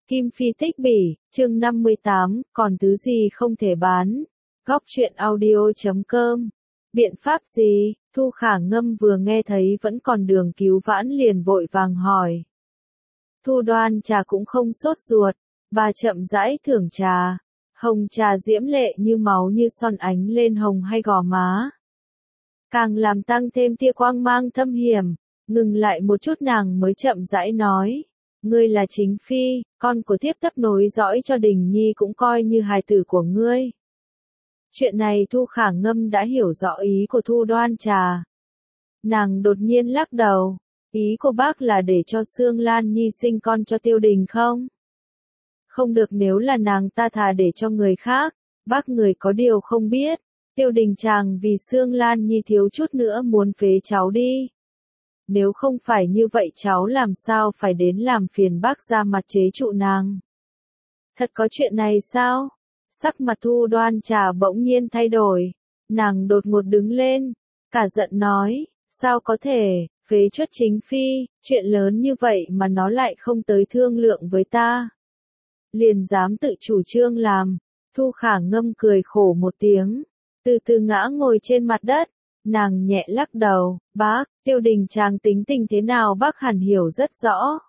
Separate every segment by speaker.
Speaker 1: Kim Phi Tích Bỉ, chương 58, còn thứ gì không thể bán? Góc truyện audio.com. Biện pháp gì? Thu Khả Ngâm vừa nghe thấy vẫn còn đường cứu vãn liền vội vàng hỏi. Thu Đoan Trà cũng không sốt ruột, bà chậm rãi thưởng trà. Hồng trà diễm lệ như máu như son ánh lên hồng hay gò má. Càng làm tăng thêm tia quang mang thâm hiểm, ngừng lại một chút nàng mới chậm rãi nói. Ngươi là chính phi, con của thiếp thấp nối dõi cho Đình Nhi cũng coi như hài tử của ngươi. Chuyện này Thu Khả Ngâm đã hiểu rõ ý của Thu Đoan Trà. Nàng đột nhiên lắc đầu, ý của bác là để cho Sương Lan Nhi sinh con cho Tiêu Đình không? Không được, nếu là nàng ta thà để cho người khác, bác người có điều không biết, Tiêu Đình chàng vì Sương Lan Nhi thiếu chút nữa muốn phế cháu đi. Nếu không phải như vậy cháu làm sao phải đến làm phiền bác ra mặt chế trụ nàng. Thật có chuyện này sao? Sắc mặt Thu Đoan Trà bỗng nhiên thay đổi. Nàng đột ngột đứng lên, cả giận nói, sao có thể, phế chuất chính phi, chuyện lớn như vậy mà nó lại không tới thương lượng với ta. Liền dám tự chủ trương làm. Thu Khả Ngâm cười khổ một tiếng, từ từ ngã ngồi trên mặt đất. Nàng nhẹ lắc đầu, bác, Tiêu Đình chàng tính tình thế nào bác hẳn hiểu rất rõ.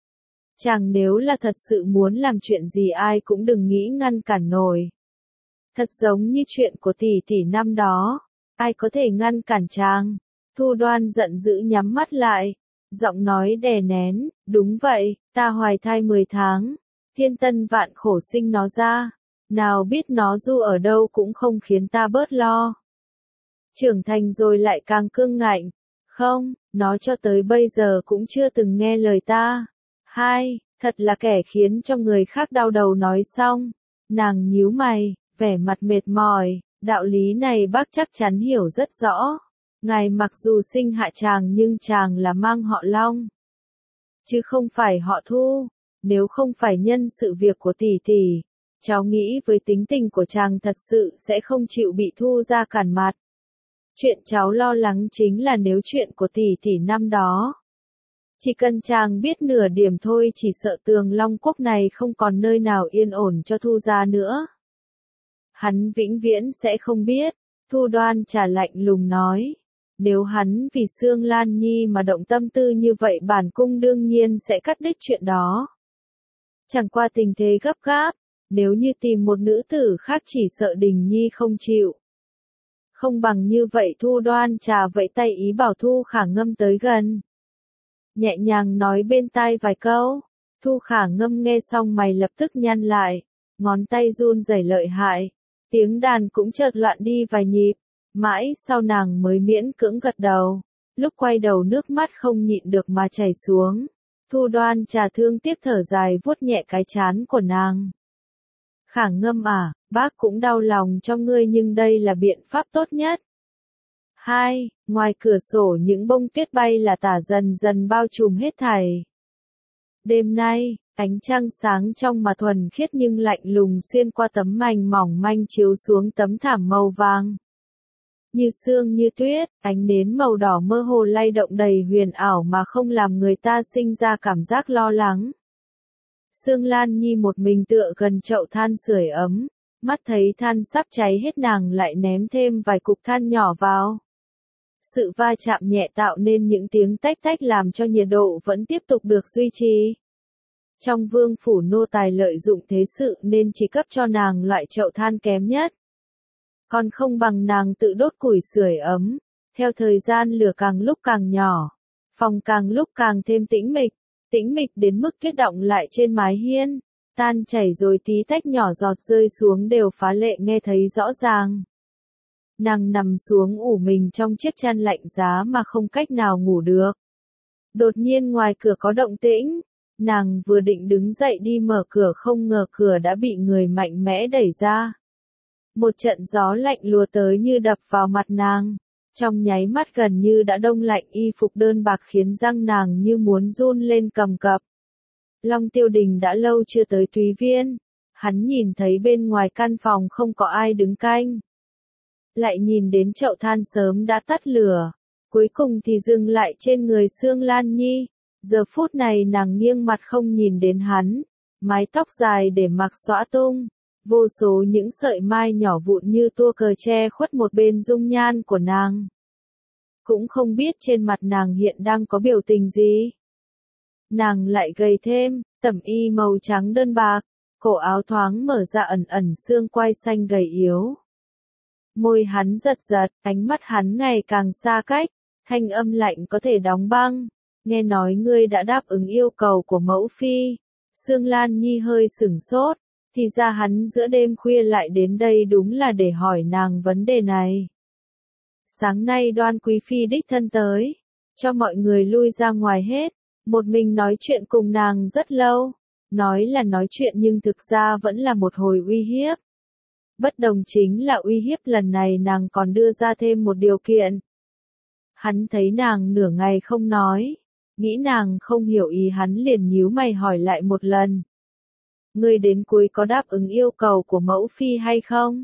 Speaker 1: Chàng nếu là thật sự muốn làm chuyện gì ai cũng đừng nghĩ ngăn cản nổi. Thật giống như chuyện của tỷ tỷ năm đó, ai có thể ngăn cản chàng. Thu Đoan giận dữ nhắm mắt lại, giọng nói đè nén, đúng vậy, ta hoài thai 10 tháng, thiên tân vạn khổ sinh nó ra, nào biết nó dù ở đâu cũng không khiến ta bớt lo. Trưởng thành rồi lại càng cương ngạnh, không, nó cho tới bây giờ cũng chưa từng nghe lời ta. Hai, thật là kẻ khiến cho người khác đau đầu. Nói xong, nàng nhíu mày, vẻ mặt mệt mỏi, đạo lý này bác chắc chắn hiểu rất rõ. Ngài mặc dù sinh hạ chàng nhưng chàng là mang họ Long, chứ không phải họ Thu. Nếu không phải nhân sự việc của tỷ tỷ, cháu nghĩ với tính tình của chàng thật sự sẽ không chịu bị Thu ra cản mặt. Chuyện cháu lo lắng chính là nếu chuyện của tỷ tỷ năm đó. Chỉ cần chàng biết nửa điểm thôi chỉ sợ Tường Long Quốc này không còn nơi nào yên ổn cho Thu gia nữa. Hắn vĩnh viễn sẽ không biết, Thu Đoan Trà lạnh lùng nói. Nếu hắn vì Sương Lan Nhi mà động tâm tư như vậy bản cung đương nhiên sẽ cắt đứt chuyện đó. Chẳng qua tình thế gấp gáp, nếu như tìm một nữ tử khác chỉ sợ Đình Nhi không chịu. Không bằng như vậy. Thu Đoan Trà vẫy tay ý bảo Thu Khả Ngâm tới gần. Nhẹ nhàng nói bên tai vài câu. Thu Khả Ngâm nghe xong mày lập tức nhăn lại, ngón tay run rẩy lợi hại. Tiếng đàn cũng chợt loạn đi vài nhịp, mãi sau nàng mới miễn cưỡng gật đầu. Lúc quay đầu nước mắt không nhịn được mà chảy xuống. Thu Đoan Trà thương tiếc thở dài vuốt nhẹ cái trán của nàng. Khả Ngâm à, bác cũng đau lòng cho ngươi nhưng đây là biện pháp tốt nhất. Hai, ngoài cửa sổ những bông tuyết bay là tả dần dần bao trùm hết thảy. Đêm nay, ánh trăng sáng trong mà thuần khiết nhưng lạnh lùng xuyên qua tấm mành mỏng manh chiếu xuống tấm thảm màu vàng. Như sương như tuyết, ánh nến màu đỏ mơ hồ lay động đầy huyền ảo mà không làm người ta sinh ra cảm giác lo lắng. Sương Lan Nhi một mình tựa gần chậu than sưởi ấm, mắt thấy than sắp cháy hết nàng lại ném thêm vài cục than nhỏ vào. Sự va chạm nhẹ tạo nên những tiếng tách tách làm cho nhiệt độ vẫn tiếp tục được duy trì. Trong vương phủ nô tài lợi dụng thế sự nên chỉ cấp cho nàng loại chậu than kém nhất. Còn không bằng nàng tự đốt củi sưởi ấm. Theo thời gian lửa càng lúc càng nhỏ, phòng càng lúc càng thêm tĩnh mịch đến mức tuyết đọng lại trên mái hiên, tan chảy rồi tí tách nhỏ giọt rơi xuống đều phá lệ nghe thấy rõ ràng. Nàng nằm xuống ủ mình trong chiếc chăn lạnh giá mà không cách nào ngủ được. Đột nhiên ngoài cửa có động tĩnh, nàng vừa định đứng dậy đi mở cửa không ngờ cửa đã bị người mạnh mẽ đẩy ra. Một trận gió lạnh lùa tới như đập vào mặt nàng, trong nháy mắt gần như đã đông lạnh y phục đơn bạc khiến răng nàng như muốn run lên cầm cập. Long Tiêu Đình đã lâu chưa tới Thúy Viên, hắn nhìn thấy bên ngoài căn phòng không có ai đứng canh. Lại nhìn đến chậu than sớm đã tắt lửa, cuối cùng thì dừng lại trên người Sương Lan Nhi. Giờ phút này nàng nghiêng mặt không nhìn đến hắn, mái tóc dài để mặc xõa tung, vô số những sợi mai nhỏ vụn như tua cờ che khuất một bên dung nhan của nàng. Cũng không biết trên mặt nàng hiện đang có biểu tình gì. Nàng lại gầy thêm, tẩm y màu trắng đơn bạc, cổ áo thoáng mở ra ẩn ẩn xương quai xanh gầy yếu. Môi hắn giật giật, ánh mắt hắn ngày càng xa cách, thanh âm lạnh có thể đóng băng. Nghe nói ngươi đã đáp ứng yêu cầu của mẫu phi. Sương Lan Nhi hơi sửng sốt, thì ra hắn giữa đêm khuya lại đến đây đúng là để hỏi nàng vấn đề này. Sáng nay Đoan quý phi đích thân tới, cho mọi người lui ra ngoài hết, một mình nói chuyện cùng nàng rất lâu. Nói là nói chuyện nhưng thực ra vẫn là một hồi uy hiếp. Bất đồng chính là uy hiếp lần này nàng còn đưa ra thêm một điều kiện. Hắn thấy nàng nửa ngày không nói, nghĩ nàng không hiểu ý hắn liền nhíu mày hỏi lại một lần. Ngươi đến cuối có đáp ứng yêu cầu của mẫu phi hay không?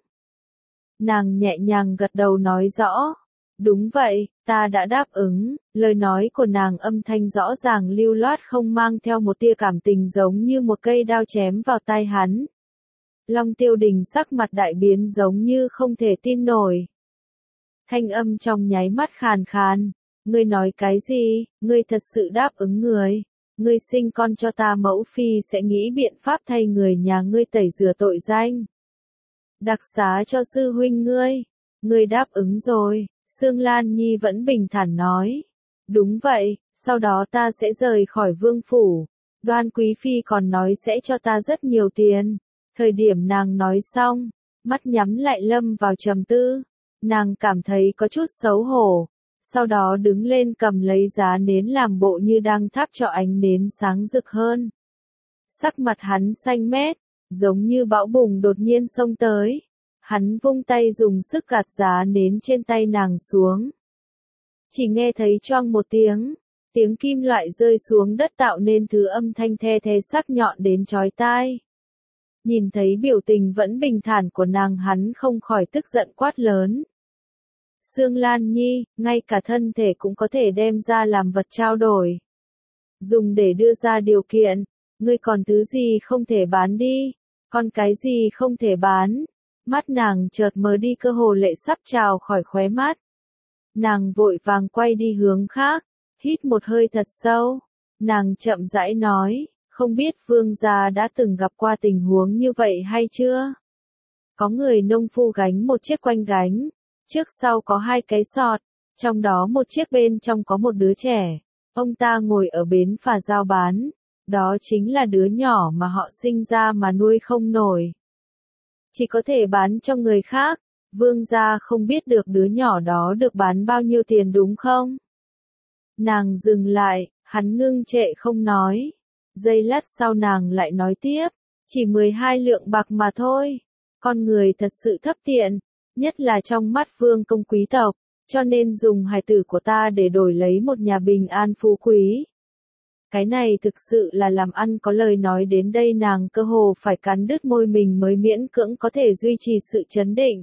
Speaker 1: Nàng nhẹ nhàng gật đầu nói rõ. Đúng vậy, ta đã đáp ứng. Lời nói của nàng âm thanh rõ ràng lưu loát không mang theo một tia cảm tình giống như một cây đao chém vào tai hắn. Long Tiêu Đình sắc mặt đại biến giống như không thể tin nổi. Thanh âm trong nháy mắt khàn khàn. Ngươi nói cái gì? Ngươi thật sự đáp ứng người. Ngươi sinh con cho ta mẫu phi sẽ nghĩ biện pháp thay người nhà ngươi tẩy rửa tội danh. Đặc xá cho sư huynh ngươi. Ngươi đáp ứng rồi. Sương Lan Nhi vẫn bình thản nói. Đúng vậy, sau đó ta sẽ rời khỏi vương phủ. Đoan quý phi còn nói sẽ cho ta rất nhiều tiền. Thời điểm nàng nói xong, mắt nhắm lại lâm vào trầm tư. Nàng cảm thấy có chút xấu hổ. Sau đó đứng lên cầm lấy giá nến làm bộ như đang thắp cho ánh nến sáng rực hơn. Sắc mặt hắn xanh mét, giống như bão bùng đột nhiên xông tới. Hắn vung tay dùng sức gạt giá nến trên tay nàng xuống. Chỉ nghe thấy choang một tiếng kim loại rơi xuống đất tạo nên thứ âm thanh the thé sắc nhọn đến chói tai. Nhìn thấy biểu tình vẫn bình thản của nàng hắn không khỏi tức giận quát lớn. Sương Lan Nhi, ngay cả thân thể cũng có thể đem ra làm vật trao đổi. Dùng để đưa ra điều kiện, ngươi còn thứ gì không thể bán đi, còn cái gì không thể bán. Mắt nàng chợt mờ đi cơ hồ lệ sắp trào khỏi khóe mắt. Nàng vội vàng quay đi hướng khác, hít một hơi thật sâu. Nàng chậm rãi nói, không biết vương gia đã từng gặp qua tình huống như vậy hay chưa? Có người nông phu gánh một chiếc quanh gánh, trước sau có hai cái sọt, trong đó một chiếc bên trong có một đứa trẻ. Ông ta ngồi ở bến phà giao bán, đó chính là đứa nhỏ mà họ sinh ra mà nuôi không nổi. Chỉ có thể bán cho người khác, vương gia không biết được đứa nhỏ đó được bán bao nhiêu tiền đúng không? Nàng dừng lại, hắn ngưng trệ không nói. Giây lát sau nàng lại nói tiếp, chỉ 12 lượng bạc mà thôi. Con người thật sự thấp tiện, nhất là trong mắt vương công quý tộc, cho nên dùng hài tử của ta để đổi lấy một nhà bình an phú quý. Cái này thực sự là làm ăn có lời nói đến đây nàng cơ hồ phải cắn đứt môi mình mới miễn cưỡng có thể duy trì sự chấn định.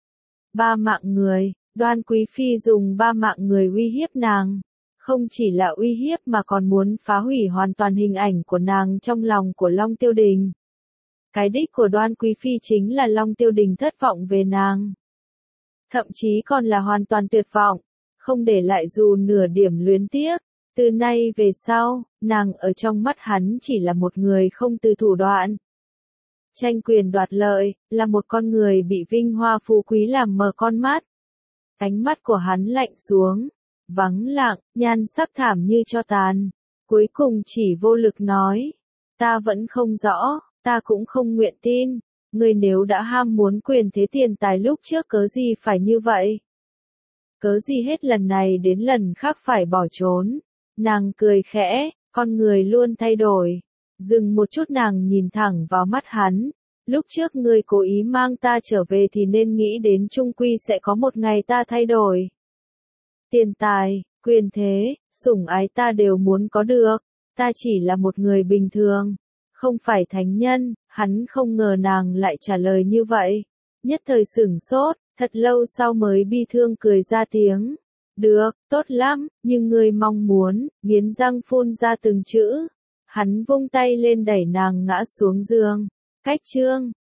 Speaker 1: 3 mạng người, Đoan quý phi dùng 3 mạng người uy hiếp nàng. Không chỉ là uy hiếp mà còn muốn phá hủy hoàn toàn hình ảnh của nàng trong lòng của Long Tiêu Đình. Cái đích của Đoan quý phi chính là Long Tiêu Đình thất vọng về nàng. Thậm chí còn là hoàn toàn tuyệt vọng, không để lại dù nửa điểm luyến tiếc. Từ nay về sau, nàng ở trong mắt hắn chỉ là một người không từ thủ đoạn. Tranh quyền đoạt lợi, là một con người bị vinh hoa phú quý làm mờ con mắt. Ánh mắt của hắn lạnh xuống, vắng lặng, nhan sắc thảm như tro tàn. Cuối cùng chỉ vô lực nói, ta vẫn không rõ, ta cũng không nguyện tin. Ngươi nếu đã ham muốn quyền thế tiền tài lúc trước cớ gì phải như vậy? Cớ gì hết lần này đến lần khác phải bỏ trốn? Nàng cười khẽ, con người luôn thay đổi. Dừng một chút nàng nhìn thẳng vào mắt hắn. Lúc trước ngươi cố ý mang ta trở về thì nên nghĩ đến chung quy sẽ có một ngày ta thay đổi. Tiền tài, quyền thế, sủng ái ta đều muốn có được. Ta chỉ là một người bình thường, không phải thánh nhân. Hắn không ngờ nàng lại trả lời như vậy. Nhất thời sửng sốt, thật lâu sau mới bi thương cười ra tiếng. Được, tốt lắm, nhưng ngươi mong muốn, nghiến răng phun ra từng chữ. Hắn vung tay lên đẩy nàng ngã xuống giường. Cách chương